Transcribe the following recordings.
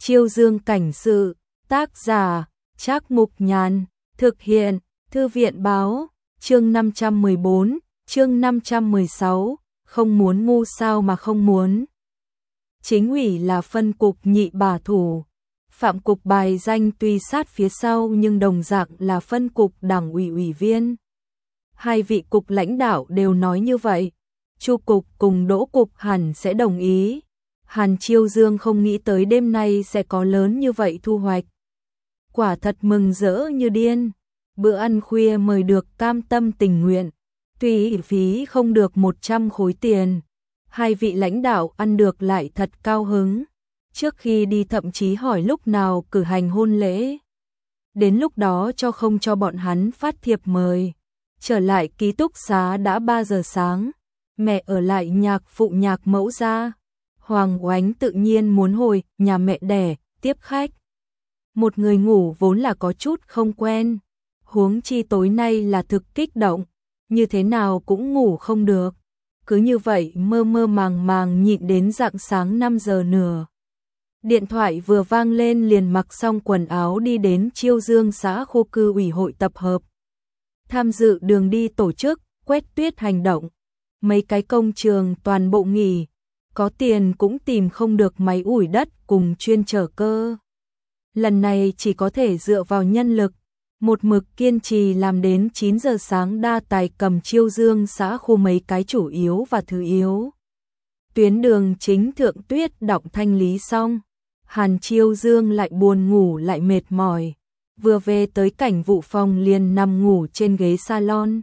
Chiêu Dương cảnh sự, tác giả, Trác Mục Nhàn, thực hiện, Thư viện báo, chương 514, chương 516, không muốn ngu sao mà không muốn. Chính ủy là phân cục nhị bả thủ. Phạm cục bài danh tuy sát phía sau nhưng đồng dạng là phân cục đảng ủy ủy viên. Hai vị cục lãnh đạo đều nói như vậy. Chu cục cùng Đỗ cục hẳn sẽ đồng ý. Hàn Chiêu Dương không nghĩ tới đêm nay sẽ có lớn như vậy thu hoạch. Quả thật mừng rỡ như điên. Bữa ăn khuya mời được cam tâm tình nguyện. Tuy phí không được 100 khối tiền. Hai vị lãnh đạo ăn được lại thật cao hứng. Trước khi đi thậm chí hỏi lúc nào cử hành hôn lễ. Đến lúc đó không cho bọn hắn phát thiệp mời. Trở lại ký túc xá đã 3 giờ sáng. Mẹ ở lại nhạc phụ nhạc mẫu ra. Hoàng Oánh tự nhiên muốn hồi nhà mẹ đẻ, tiếp khách. Một người ngủ vốn là có chút không quen. Huống chi tối nay là thực kích động. Như thế nào cũng ngủ không được. Cứ như vậy mơ mơ màng màng nhịn đến rạng sáng 5 giờ nửa. Điện thoại vừa vang lên liền mặc xong quần áo đi đến Chiêu Dương xã khu cư ủy hội tập hợp. Tham dự đường đi tổ chức, quét tuyết hành động. Mấy cái công trường toàn bộ nghỉ. Có tiền cũng tìm không được máy ủi đất cùng chuyên chở cơ. Lần này chỉ có thể dựa vào nhân lực. Một mực kiên trì làm đến 9 giờ sáng đa tài cầm Chiêu Dương xã khu mấy cái chủ yếu và thứ yếu. Tuyến đường chính thượng tuyết động thanh lý xong. Hàn Chiêu Dương lại buồn ngủ lại mệt mỏi. Vừa về tới cảnh vụ phòng liền nằm ngủ trên ghế salon.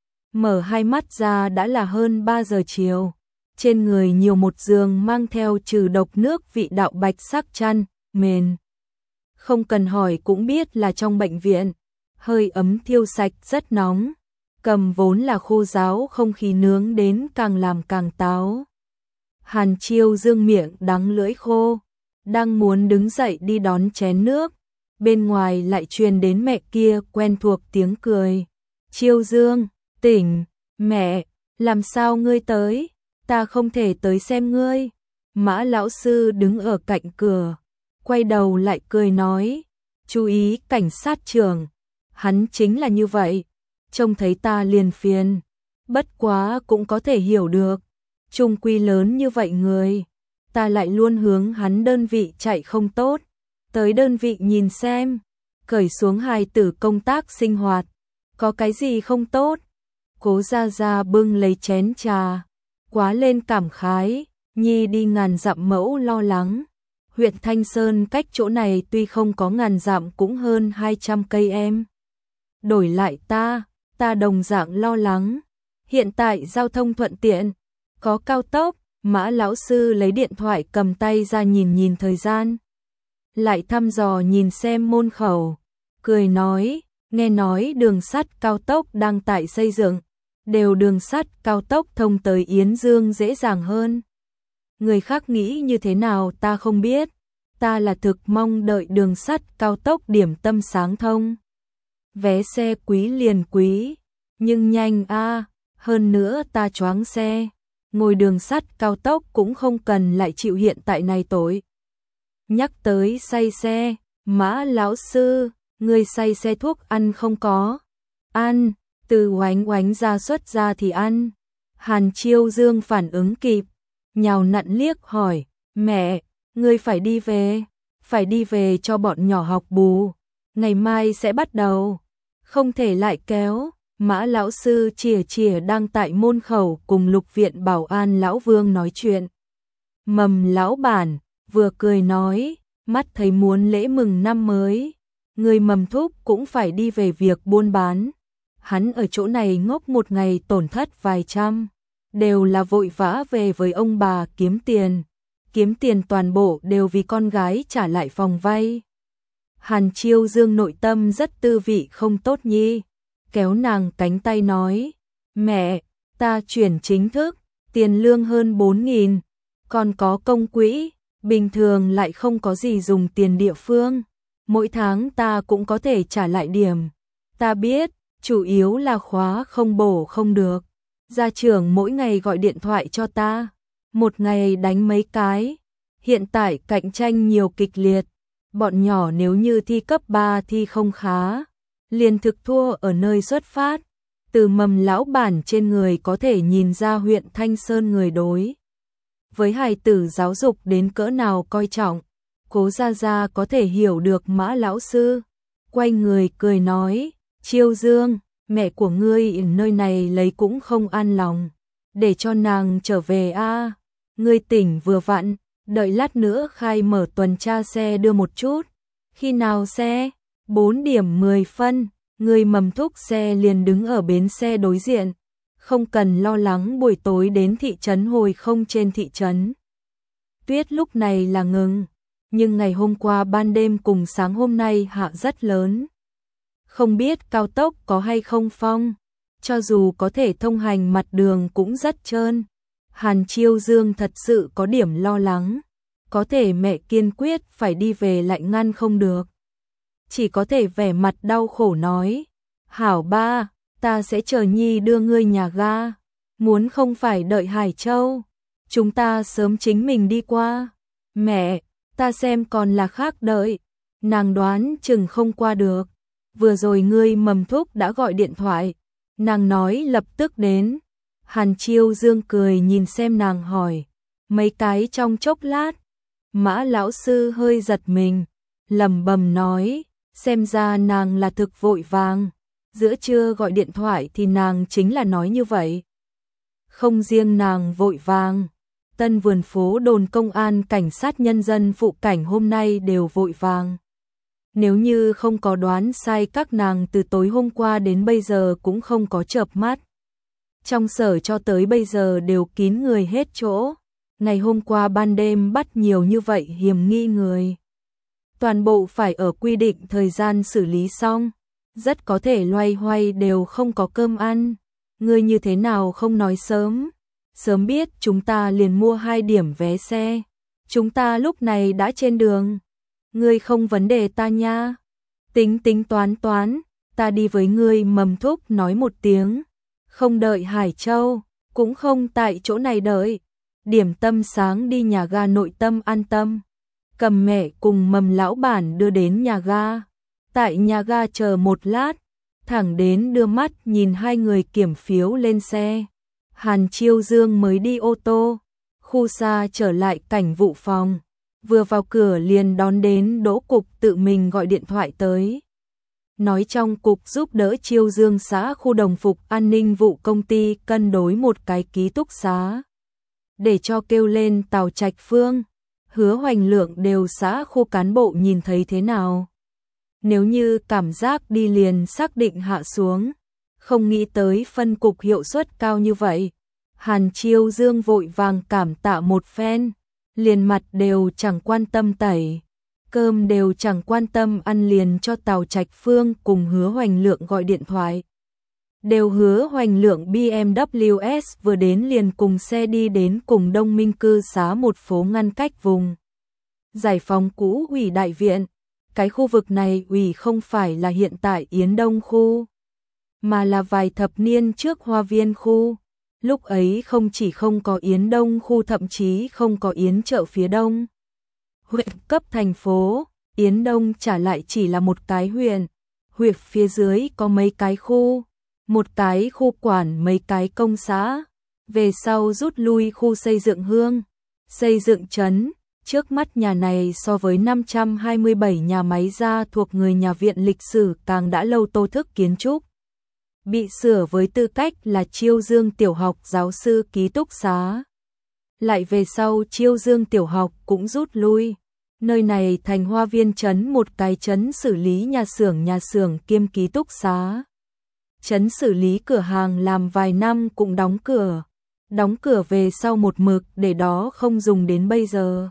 Mở hai mắt ra đã là hơn 3 giờ chiều. Trên người nhiều một giường mang theo trừ độc nước vị đạo bạch sắc chăn, mền. Không cần hỏi cũng biết là trong bệnh viện. Hơi ấm thiêu sạch rất nóng. Cầm vốn là khô ráo không khí nướng đến càng làm càng táo. Hàn Chiêu Dương miệng đắng lưỡi khô. Đang muốn đứng dậy đi đón chén nước. Bên ngoài lại truyền đến mẹ kia quen thuộc tiếng cười. Chiêu Dương, tỉnh, mẹ, làm sao ngươi tới? Ta không thể tới xem ngươi. Mã lão sư đứng ở cạnh cửa. Quay đầu lại cười nói. Chú ý cảnh sát trưởng. Hắn chính là như vậy. Trông thấy ta liền phiền. Bất quá cũng có thể hiểu được. Trung quy lớn như vậy người. Ta lại luôn hướng hắn đơn vị chạy không tốt. Tới đơn vị nhìn xem. Cởi xuống hài tử công tác sinh hoạt. Có cái gì không tốt? Cố Gia Gia bưng lấy chén trà. Quá lên cảm khái. Nhi đi ngàn dặm mẫu lo lắng. Huyện Thanh Sơn cách chỗ này tuy không có ngàn dặm cũng hơn 200 cây em. Đổi lại ta đồng dạng lo lắng. Hiện tại giao thông thuận tiện. Có cao tốc. Mã lão sư lấy điện thoại cầm tay ra nhìn thời gian. Lại thăm dò nhìn xem môn khẩu. Cười nói, nghe nói đường sắt cao tốc đang tại xây dựng. Đều đường sắt cao tốc thông tới Yến Dương dễ dàng hơn. Người khác nghĩ như thế nào ta không biết. Ta là thực mong đợi đường sắt cao tốc điểm tâm sáng thông. Vé xe quý liền quý. Nhưng nhanh a, hơn nữa ta choáng xe. Ngồi đường sắt cao tốc cũng không cần lại chịu hiện tại này tội. Nhắc tới say xe, Mã lão sư, người say xe thuốc ăn không có? Ăn, từ Oánh Oánh ra xuất ra thì ăn. Hàn Chiêu Dương phản ứng kịp, nhào nặn liếc hỏi, mẹ, ngươi phải đi về cho bọn nhỏ học bù, ngày mai sẽ bắt đầu, không thể lại kéo. Mã lão sư chìa đang tại môn khẩu cùng Lục viện bảo an lão Vương nói chuyện. Mầm lão bản vừa cười nói, mắt thấy muốn lễ mừng năm mới, người Mầm thúc cũng phải đi về việc buôn bán. Hắn ở chỗ này ngốc một ngày tổn thất vài trăm, đều là vội vã về với ông bà kiếm tiền toàn bộ đều vì con gái trả lại phòng vay. Hàn Chiêu Dương nội tâm rất tư vị không tốt nhi. Kéo nàng cánh tay nói, mẹ, ta chuyển chính thức, tiền lương hơn 4.000, còn có công quỹ, bình thường lại không có gì dùng tiền địa phương, mỗi tháng ta cũng có thể trả lại điểm. Ta biết, chủ yếu là khóa không bổ không được, gia trưởng mỗi ngày gọi điện thoại cho ta, một ngày đánh mấy cái, hiện tại cạnh tranh nhiều kịch liệt, bọn nhỏ nếu như thi cấp 3 thi không khá, liền thực thua ở nơi xuất phát. Từ Mầm lão bản trên người có thể nhìn ra huyện Thanh Sơn người đối với hài tử giáo dục đến cỡ nào coi trọng. Cố Gia Gia có thể hiểu được Mã lão sư, quay người cười nói, Chiêu Dương, mẹ của ngươi ở nơi này lấy cũng không an lòng, để cho nàng trở về a. Ngươi tỉnh vừa vặn, đợi lát nữa khai mở tuần tra xe đưa một chút. Khi nào xe? 4 điểm 10 phân, ngươi Mầm thúc xe liền đứng ở bến xe đối diện. Không cần lo lắng buổi tối đến thị trấn hồi không. Trên thị trấn tuyết lúc này là ngừng, nhưng ngày hôm qua ban đêm cùng sáng hôm nay hạ rất lớn. Không biết cao tốc có hay không phong, cho dù có thể thông hành mặt đường cũng rất trơn. Hàn Chiêu Dương thật sự có điểm lo lắng, có thể mẹ kiên quyết phải đi về lại ngăn không được. Chỉ có thể vẻ mặt đau khổ nói, hảo ba, ta sẽ chờ Nhi đưa ngươi nhà ga, muốn không phải đợi Hải Châu, chúng ta sớm chính mình đi qua. Mẹ, ta xem còn là khác đợi, nàng đoán chừng không qua được. Vừa rồi ngươi Mầm thúc đã gọi điện thoại, nàng nói lập tức đến. Hàn Chiêu Dương cười nhìn xem nàng hỏi, mấy cái trong chốc lát. Mã lão sư hơi giật mình, lẩm bẩm nói, xem ra nàng là thực vội vàng. Giữa trưa gọi điện thoại thì nàng chính là nói như vậy. Không riêng nàng vội vàng, Tân Vườn phố đồn công an cảnh sát nhân dân phụ cảnh hôm nay đều vội vàng. Nếu như không có đoán sai các nàng từ tối hôm qua đến bây giờ cũng không có chợp mắt. Trong sở cho tới bây giờ đều kín người hết chỗ. Ngày hôm qua ban đêm bắt nhiều như vậy hiểm nghi người. Toàn bộ phải ở quy định thời gian xử lý xong. Rất có thể loay hoay đều không có cơm ăn. Ngươi như thế nào không nói sớm? Sớm biết chúng ta liền mua 2 điểm vé xe. Chúng ta lúc này đã trên đường. Ngươi không vấn đề ta nha. Tính toán, ta đi với ngươi Mầm thúc nói một tiếng. Không đợi Hải Châu, cũng không tại chỗ này đợi. Điểm tâm sáng đi nhà ga Nội Tâm an tâm. Cầm mẹ cùng Mầm lão bản đưa đến nhà ga. Tại nhà ga chờ một lát, thẳng đến đưa mắt nhìn hai người kiểm phiếu lên xe. Hàn Chiêu Dương mới đi ô tô, khu xa trở lại cảnh vụ phòng. Vừa vào cửa liền đón đến Đỗ cục tự mình gọi điện thoại tới. Nói trong cục giúp đỡ Chiêu Dương xã khu đồng phục an ninh vụ công ty cân đối một cái ký túc xá. Để cho kêu lên Tào Trạch Phương, Hứa Hoành Lượng đều xã khu cán bộ nhìn thấy thế nào. Nếu như cảm giác đi liền xác định hạ xuống, không nghĩ tới phân cục hiệu suất cao như vậy. Hàn Chiêu Dương vội vàng cảm tạ một phen, liền mặt đều chẳng quan tâm tẩy, cơm đều chẳng quan tâm ăn liền cho Tào Trạch Phương cùng Hứa Hoành Lượng gọi điện thoại. Đều Hứa Hoành Lượng BMW S vừa đến liền cùng xe đi đến cùng Đông Minh cư xá một phố ngăn cách vùng giải phóng cũ ủy đại viện. Cái khu vực này ủy không phải là hiện tại Yến Đông khu, mà là vài thập niên trước Hoa Viên khu. Lúc ấy không chỉ không có Yến Đông khu, thậm chí không có Yến chợ phía đông. Huyện cấp thành phố, Yến Đông trả lại chỉ là một cái huyện. Huyện phía dưới có mấy cái khu, một cái khu quản mấy cái công xã. Về sau rút lui khu xây dựng hương, xây dựng trấn. Trước mắt nhà này so với 527 nhà máy ra thuộc người nhà viện lịch sử càng đã lâu tô thức kiến trúc. Bị sửa với tư cách là Chiêu Dương tiểu học giáo sư ký túc xá. Lại về sau Chiêu Dương tiểu học cũng rút lui. Nơi này thành Hoa Viên trấn, một cái trấn xử lý nhà xưởng kiêm ký túc xá. Trấn xử lý cửa hàng làm vài năm cũng đóng cửa. Đóng cửa về sau một mực để đó không dùng đến bây giờ.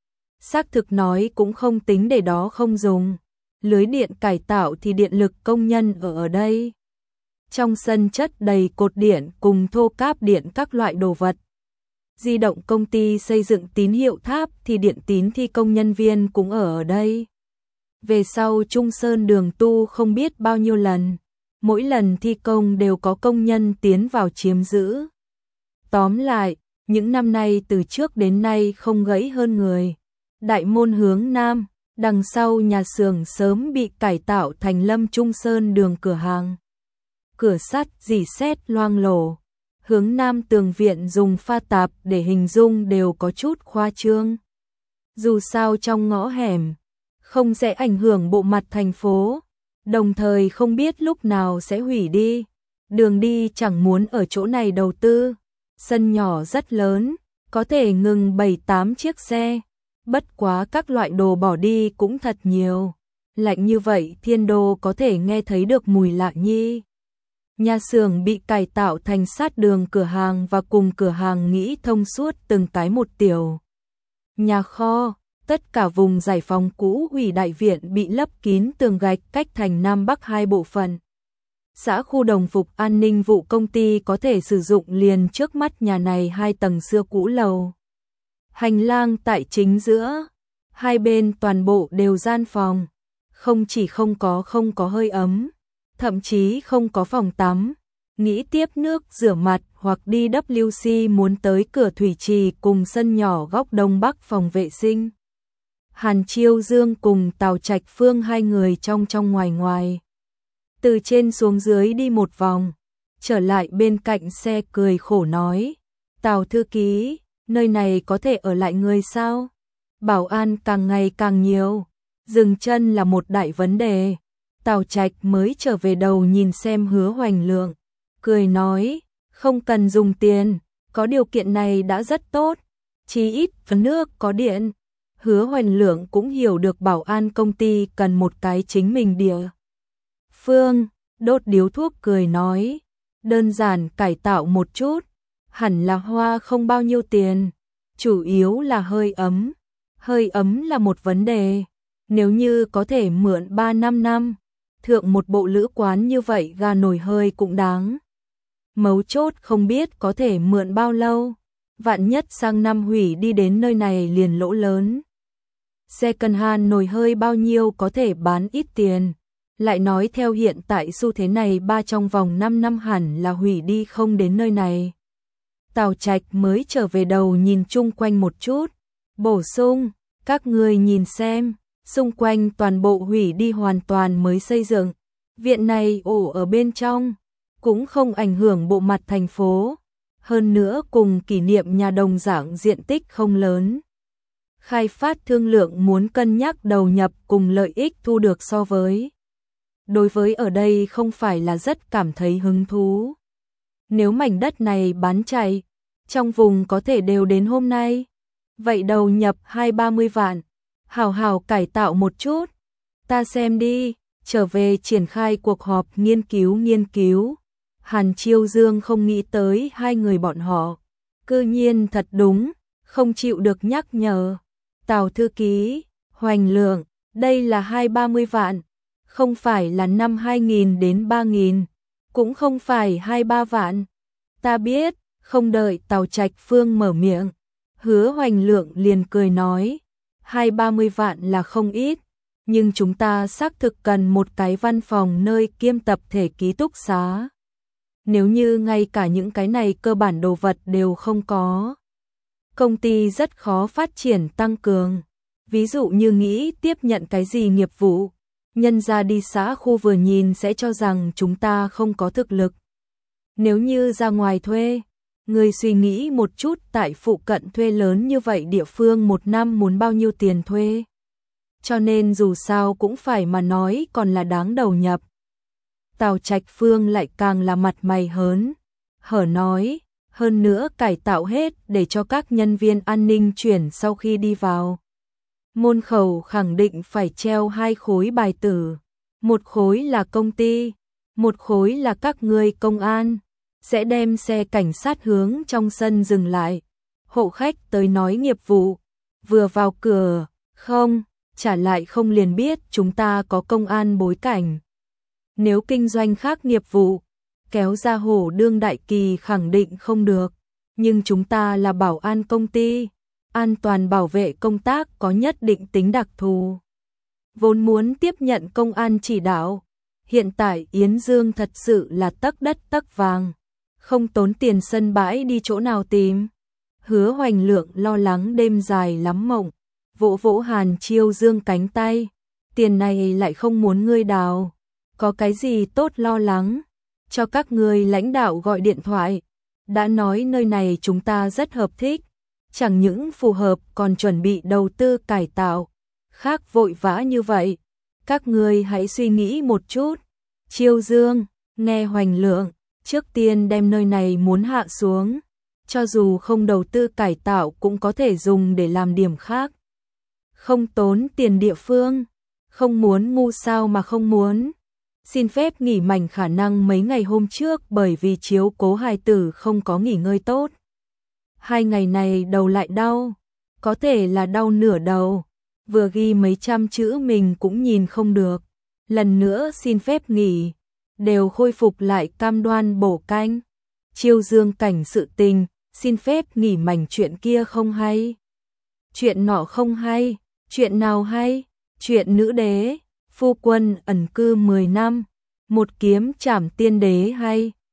Xác thực nói cũng không tính để đó không dùng. Lưới điện cải tạo thì điện lực công nhân ở đây. Trong sân chất đầy cột điện cùng thô cáp điện các loại đồ vật. Di động công ty xây dựng tín hiệu tháp thì điện tín thi công nhân viên cũng ở đây. Về sau Trung Sơn đường tu không biết bao nhiêu lần. Mỗi lần thi công đều có công nhân tiến vào chiếm giữ. Tóm lại, những năm nay từ trước đến nay không gãy hơn người. Đại môn hướng Nam, Đằng sau nhà xưởng sớm bị cải tạo thành Lâm Trung Sơn đường cửa hàng. Cửa sắt rỉ sét loang lổ. Hướng nam tường viện dùng pha tạp để hình dung đều có chút khoa trương. Dù sao trong ngõ hẻm, không sẽ ảnh hưởng bộ mặt thành phố, đồng thời không biết lúc nào sẽ hủy đi. Đường đi chẳng muốn ở chỗ này đầu tư. Sân nhỏ rất lớn, có thể ngừng 7-8 chiếc xe. Bất quá các loại đồ bỏ đi cũng thật nhiều. Lạnh như vậy Thiên Đô có thể nghe thấy được mùi lạ nhi. Nhà xưởng bị cải tạo thành sát đường cửa hàng và cùng cửa hàng nghĩ thông suốt từng cái một tiểu. Nhà kho, tất cả vùng giải phóng cũ hủy đại viện bị lấp kín tường gạch cách thành Nam Bắc hai bộ phận. Xã khu đồng phục an ninh vụ công ty có thể sử dụng liền trước mắt nhà này 2 tầng xưa cũ lầu. Hành lang tại chính giữa, hai bên toàn bộ đều gian phòng, không chỉ không có hơi ấm, thậm chí không có phòng tắm. Nghĩ tiếp nước rửa mặt hoặc đi WC muốn tới cửa thủy trì cùng sân nhỏ góc đông bắc phòng vệ sinh. Hàn Chiêu Dương cùng Tào Trạch Phương hai người trong ngoài ngoài. Từ trên xuống dưới đi một vòng, trở lại bên cạnh xe cười khổ nói, Tào thư ký, nơi này có thể ở lại người sao? Bảo an càng ngày càng nhiều, dừng chân là một đại vấn đề. Tào Trạch mới trở về đầu nhìn xem Hứa Hoành Lượng, cười nói, không cần dùng tiền, có điều kiện này đã rất tốt, chí ít phần nước có điện. Hứa Hoành Lượng cũng hiểu được bảo an công ty cần một cái chính mình địa phương, đốt điếu thuốc cười nói, đơn giản cải tạo một chút, hẳn là hoa không bao nhiêu tiền, chủ yếu là hơi ấm là một vấn đề, nếu như có thể mượn 3-5 năm, thượng một bộ lữ quán như vậy ga nồi hơi cũng đáng. Mấu chốt không biết có thể mượn bao lâu, vạn nhất sang năm hủy đi đến nơi này liền lỗ lớn. Second hand nồi hơi bao nhiêu có thể bán ít tiền, lại nói theo hiện tại xu thế này trong vòng 5 năm hẳn là hủy đi không đến nơi này. Tào Trạch mới trở về đầu nhìn chung quanh một chút, bổ sung, các người nhìn xem, xung quanh toàn bộ hủy đi hoàn toàn mới xây dựng, viện này ở bên trong, cũng không ảnh hưởng bộ mặt thành phố, hơn nữa cùng kỷ niệm nhà đồng dạng diện tích không lớn. Khai phát thương lượng muốn cân nhắc đầu nhập cùng lợi ích thu được so với. Đối với ở đây không phải là rất cảm thấy hứng thú. Nếu mảnh đất này bán chạy, trong vùng có thể đều đến hôm nay. Vậy đầu nhập 20-30 vạn, hào hào cải tạo một chút. Ta xem đi, trở về triển khai cuộc họp nghiên cứu. Hàn Chiêu Dương không nghĩ tới hai người bọn họ. Cư nhiên thật đúng, không chịu được nhắc nhở. Tào thư ký, Hoành Lượng, đây là 20-30 vạn, không phải là năm 2.000 đến 3.000, cũng không phải 2-3 vạn. Ta biết, không đợi Tào Trạch Phương mở miệng, Hứa Hoành Lượng liền cười nói, 20-30 vạn là không ít, nhưng chúng ta xác thực cần một cái văn phòng nơi kiêm tập thể ký túc xá. Nếu như ngay cả những cái này cơ bản đồ vật đều không có, công ty rất khó phát triển tăng cường. Ví dụ như nghĩ tiếp nhận cái gì nghiệp vụ, nhân ra đi xã khu vừa nhìn sẽ cho rằng chúng ta không có thực lực. Nếu như ra ngoài thuê, người suy nghĩ một chút tại phụ cận thuê lớn như vậy địa phương một năm muốn bao nhiêu tiền thuê. Cho nên dù sao cũng phải mà nói còn là đáng đầu nhập. Tào Trạch Phương lại càng là mặt mày hở nói, hơn nữa cải tạo hết để cho các nhân viên an ninh chuyển sau khi đi vào. Môn khẩu khẳng định phải treo 2 khối bài tử, một khối là công ty, một khối là các ngươi công an, sẽ đem xe cảnh sát hướng trong sân dừng lại. Hộ khách tới nói nghiệp vụ, vừa vào cửa, không, trả lại không liền biết chúng ta có công an bối cảnh. Nếu kinh doanh khác nghiệp vụ, kéo ra hổ đương đại kỳ khẳng định không được, nhưng chúng ta là bảo an công ty, an toàn bảo vệ công tác có nhất định tính đặc thù. Vốn muốn tiếp nhận công an chỉ đạo, hiện tại Yến Dương thật sự là tấc đất tấc vàng, không tốn tiền sân bãi đi chỗ nào tìm. Hứa Hoành Lượng lo lắng đêm dài lắm mộng, vỗ vỗ Hàn Chiêu Dương cánh tay, tiền này lại không muốn ngươi đào, có cái gì tốt lo lắng, cho các ngươi lãnh đạo gọi điện thoại, đã nói nơi này chúng ta rất hợp thích, chẳng những phù hợp còn chuẩn bị đầu tư cải tạo, khác vội vã như vậy, các ngươi hãy suy nghĩ một chút. Chiêu Dương, nghe Hoành Lượng, trước tiên đem nơi này muốn hạ xuống, cho dù không đầu tư cải tạo cũng có thể dùng để làm điểm khác. Không tốn tiền địa phương, không muốn ngu sao mà không muốn. Xin phép nghỉ mảnh khả năng mấy ngày hôm trước bởi vì chiếu cố hài tử không có nghỉ ngơi tốt. 2 ngày này đầu lại đau, có thể là đau nửa đầu, vừa ghi mấy trăm chữ mình cũng nhìn không được. Lần nữa xin phép nghỉ, đều khôi phục lại cam đoan bổ canh. Chiêu Dương cảnh sự tình, xin phép nghỉ mảnh chuyện kia không hay. Chuyện nọ không hay, chuyện nào hay? Chuyện nữ đế, phu quân ẩn cư 10 năm, một kiếm trảm tiên đế hay.